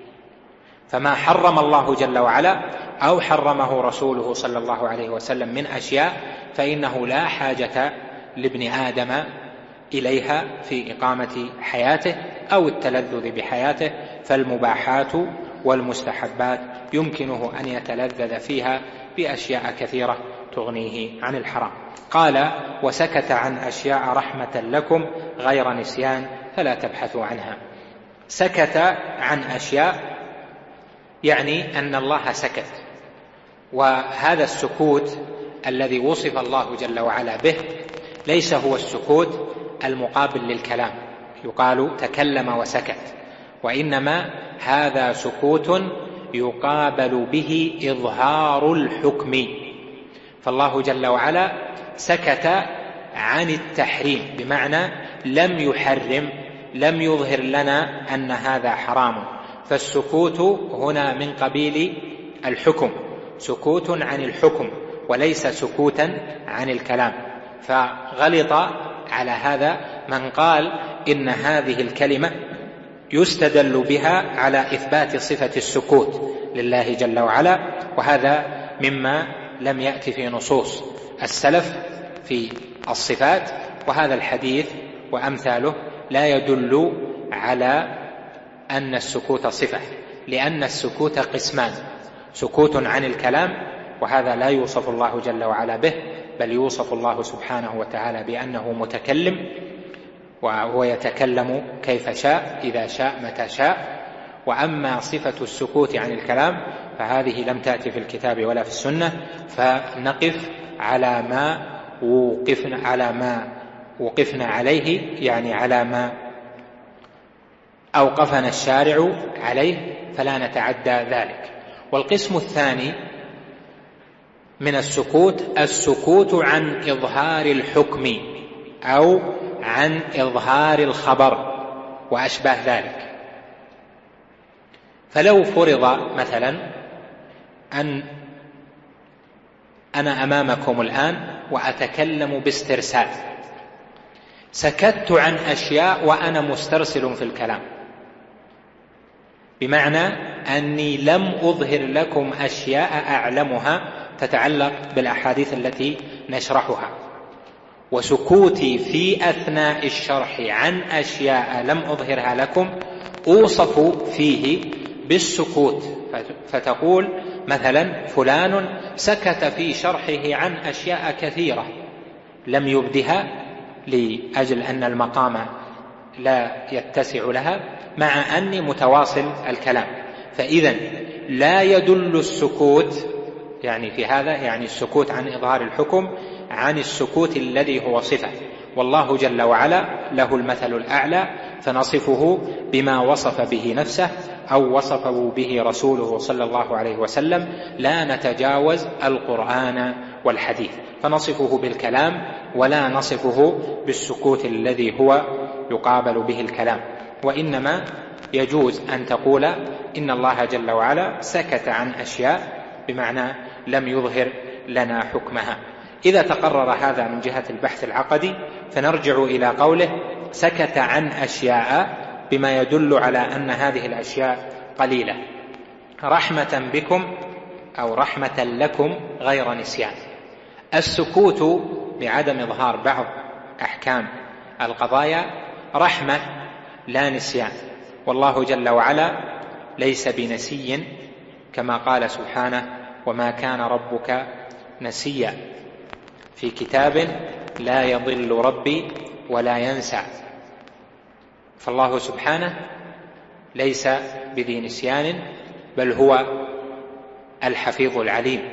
فما حرم الله جل وعلا أو حرمه رسوله صلى الله عليه وسلم من أشياء فإنه لا حاجة لابن آدم إليها في إقامة حياته أو التلذذ بحياته، فالمباحات والمستحبات يمكنه أن يتلذذ فيها بأشياء كثيرة تغنيه عن الحرام. قال: وسكت عن أشياء رحمة لكم غير نسيان فلا تبحثوا عنها. سكت عن أشياء يعني أن الله سكت، وهذا السكوت الذي وصف الله جل وعلا به ليس هو السكوت المقابل للكلام، يقال تكلم وسكت، وإنما هذا سكوت يقابل به إظهار الحكم. فالله جل وعلا سكت عن التحريم، بمعنى لم يحرم، لم يظهر لنا أن هذا حرام، فالسكوت هنا من قبيل الحكم، سكوت عن الحكم وليس سكوتا عن الكلام. فغلط على هذا من قال إن هذه الكلمة يستدل بها على إثبات صفة السكوت لله جل وعلا، وهذا مما لم يأتي في نصوص السلف في الصفات، وهذا الحديث وأمثاله لا يدل على أن السكوت صفة، لأن السكوت قسمان: سكوت عن الكلام، وهذا لا يوصف الله جل وعلا به، بل يوصف الله سبحانه وتعالى بأنه متكلم، وهو يتكلم كيف شاء إذا شاء متى شاء. وأما صفة السكوت عن الكلام فهذه لم تأتي في الكتاب ولا في السنة، فنقف على ما وقفنا على ما وقفنا عليه، يعني على ما أوقفنا الشارع عليه، فلا نتعدى ذلك. والقسم الثاني من السكوت السكوت عن إظهار الحكم أو عن إظهار الخبر وأشباه ذلك. فلو فرض مثلا أن أنا أمامكم الآن وأتكلم باسترسال، سكت عن أشياء وأنا مسترسل في الكلام، بمعنى أني لم أظهر لكم أشياء أعلمها تتعلق بالأحاديث التي نشرحها، وسكوتي في أثناء الشرح عن أشياء لم أظهرها لكم أوصف فيه بالسكوت، فتقول مثلا فلان سكت في شرحه عن أشياء كثيرة لم يبدها لأجل أن المقام لا يتسع لها، مع أني متواصل الكلام. فإذن لا يدل السكوت يعني في هذا يعني السكوت عن إظهار الحكم عن السكوت الذي هو صفة، والله جل وعلا له المثل الأعلى، فنصفه بما وصف به نفسه أو وصفه به رسوله صلى الله عليه وسلم، لا نتجاوز القرآن والحديث، فنصفه بالكلام ولا نصفه بالسكوت الذي هو يقابل به الكلام. وإنما يجوز أن تقول إن الله جل وعلا سكت عن أشياء بمعنى لم يظهر لنا حكمها. إذا تقرر هذا من جهة البحث العقدي فنرجع إلى قوله سكت عن أشياء بما يدل على أن هذه الأشياء قليلة، رحمة بكم أو رحمة لكم غير نسيان. السكوت بعدم إظهار بعض أحكام القضايا رحمة لا نسيان، والله جل وعلا ليس بنسي كما قال سبحانه وما كان ربك نسيا، في كتاب لا يضل ربي ولا ينسى. فالله سبحانه ليس بذي نسيان، بل هو الحفيظ العليم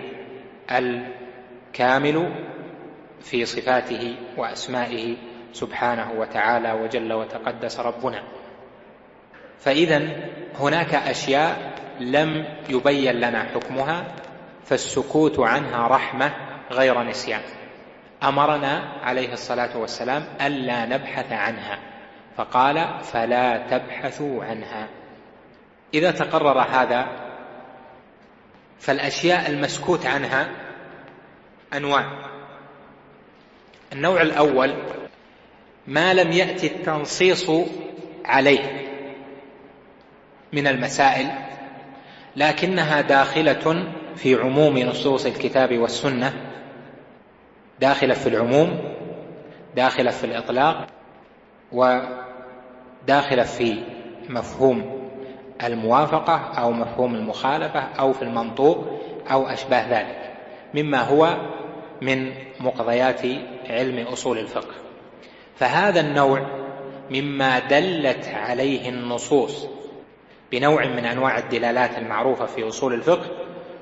الكامل في صفاته وأسمائه سبحانه وتعالى وجل وتقدس ربنا. فإذن هناك أشياء لم يبين لنا حكمها، فالسكوت عنها رحمة غير نسيان. أمرنا عليه الصلاة والسلام ألا نبحث عنها، فقال فلا تبحثوا عنها. إذا تقرر هذا فالأشياء المسكوت عنها أنواع. النوع الأول ما لم يأتي التنصيص عليه من المسائل، لكنها داخلة في عموم نصوص الكتاب والسنة، داخلة في العموم، داخلة في الإطلاق، وداخلة في مفهوم الموافقة أو مفهوم المخالفة أو في المنطوق أو أشباه ذلك، مما هو من مقتضيات علم أصول الفقه. فهذا النوع مما دلت عليه النصوص بنوع من أنواع الدلالات المعروفة في أصول الفقه،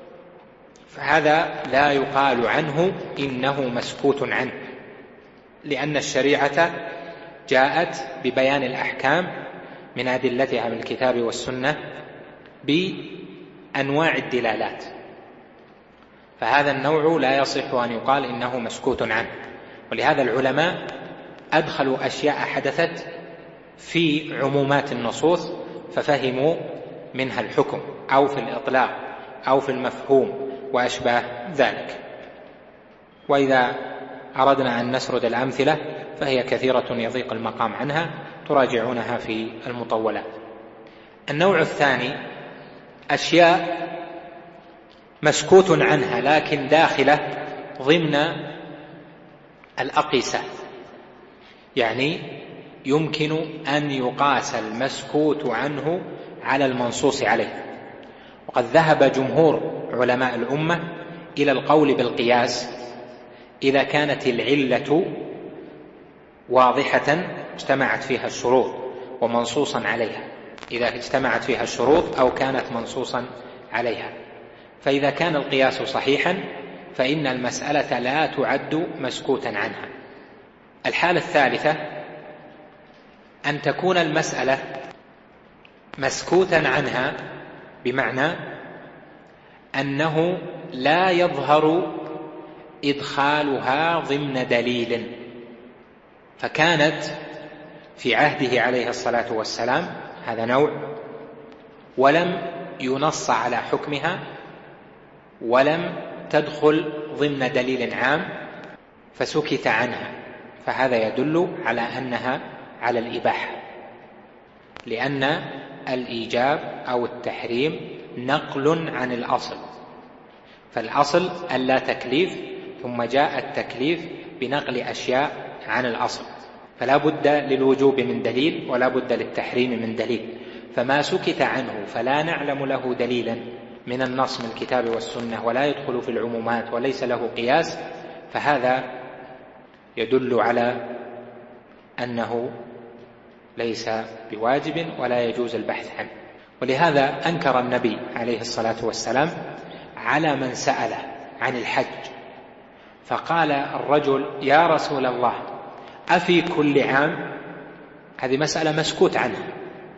فهذا لا يقال عنه إنه مسكوت عنه، لأن الشريعة جاءت ببيان الأحكام من أدلتها من الكتاب والسنة بأنواع الدلالات، فهذا النوع لا يصح أن يقال إنه مسكوت عنه. ولهذا العلماء أدخلوا أشياء حدثت في عمومات النصوص ففهموا منها الحكم أو في الإطلاق أو في المفهوم وأشباه ذلك. وإذا أردنا أن نسرد الأمثلة فهي كثيرة يضيق المقام عنها، تراجعونها في المطولات. النوع الثاني أشياء مسكوت عنها لكن داخلة ضمن الأقيسة، يعني يمكن أن يقاس المسكوت عنه على المنصوص عليه. وقد ذهب جمهور علماء الأمة إلى القول بالقياس إذا كانت العلة واضحة اجتمعت فيها الشروط ومنصوصا عليها، إذا اجتمعت فيها الشروط أو كانت منصوصا عليها. فإذا كان القياس صحيحا فإن المسألة لا تعد مسكوتا عنها. الحالة الثالثة أن تكون المسألة مسكوتا عنها، بمعنى أنه لا يظهر إدخالها ضمن دليل، فكانت في عهده عليه الصلاة والسلام هذا نوع، ولم ينص على حكمها ولم تدخل ضمن دليل عام فسكت عنها، فهذا يدل على أنها على الإباحة، لأن الإيجاب أو التحريم نقل عن الأصل، فالأصل ألا تكليف، ثم جاء التكليف بنقل أشياء عن الأصل، فلا بد للوجوب من دليل ولا بد للتحريم من دليل. فما سكت عنه فلا نعلم له دليلا من النص من الكتاب والسنة ولا يدخل في العمومات وليس له قياس، فهذا يدل على أنه ليس بواجب ولا يجوز البحث عنه. ولهذا أنكر النبي عليه الصلاة والسلام على من سأل عن الحج، فقال الرجل: يا رسول الله، أفي كل عام؟ هذه مسألة مسكوت عنها،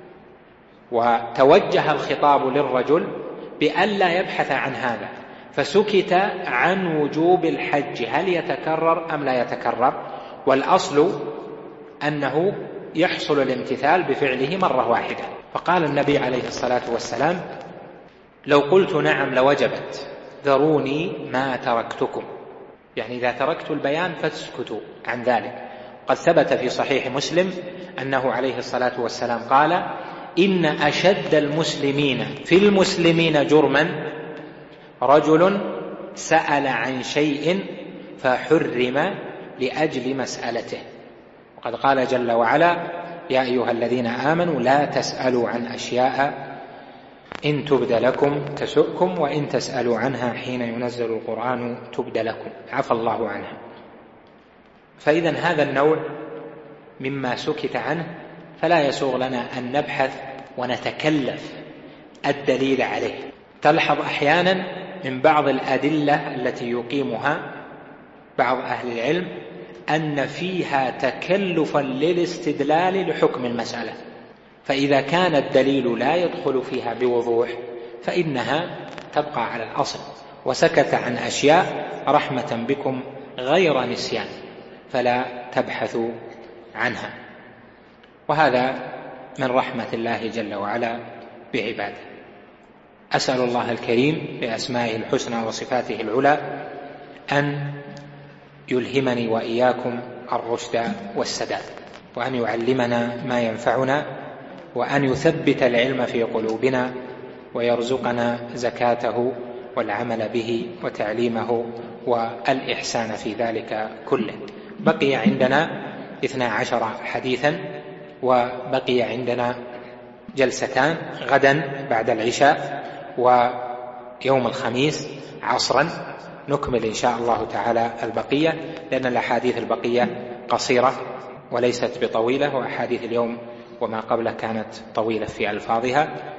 وتوجه الخطاب للرجل بألا يبحث عن هذا، فسكت عن وجوب الحج هل يتكرر أم لا يتكرر، والأصل أنه يحصل الامتثال بفعله مرة واحدة. فقال النبي عليه الصلاة والسلام: لو قلت نعم لوجبت، ذروني ما تركتكم، يعني إذا تركت البيان فاسكتوا عن ذلك. قد ثبت في صحيح مسلم أنه عليه الصلاة والسلام قال: إن أشد المسلمين في المسلمين جرما رجل سأل عن شيء فحرم لأجل مسألته. وقد قال جل وعلا: يا أيها الذين آمنوا لا تسألوا عن أشياء إن تبد لكم تسؤكم وإن تسألوا عنها حين ينزل القرآن تبد لكم، عفى الله عنها. فإذا هذا النوع مما سكت عنه فلا يسوغ لنا أن نبحث ونتكلف الدليل عليه. تلحظ أحيانا من بعض الأدلة التي يقيمها بعض أهل العلم أن فيها تكلفا للاستدلال لحكم المسألة، فإذا كان الدليل لا يدخل فيها بوضوح فإنها تبقى على الأصل، وسكت عن أشياء رحمة بكم غير نسيان فلا تبحثوا عنها. وهذا من رحمة الله جل وعلا بعباده. أسأل الله الكريم بأسمائه الحسنى وصفاته العلى أن يلهمني وإياكم الرشد والسداد، وأن يعلمنا ما ينفعنا، وأن يثبت العلم في قلوبنا، ويرزقنا زكاته والعمل به وتعليمه والإحسان في ذلك كله. بقي عندنا اثنا عشر حديثا، وبقي عندنا جلستان غدا بعد العشاء ويوم الخميس عصرا نكمل إن شاء الله تعالى البقية، لأن الأحاديث البقية قصيرة وليست بطويلة، وأحاديث اليوم وما قبله كانت طويلة في ألفاظها.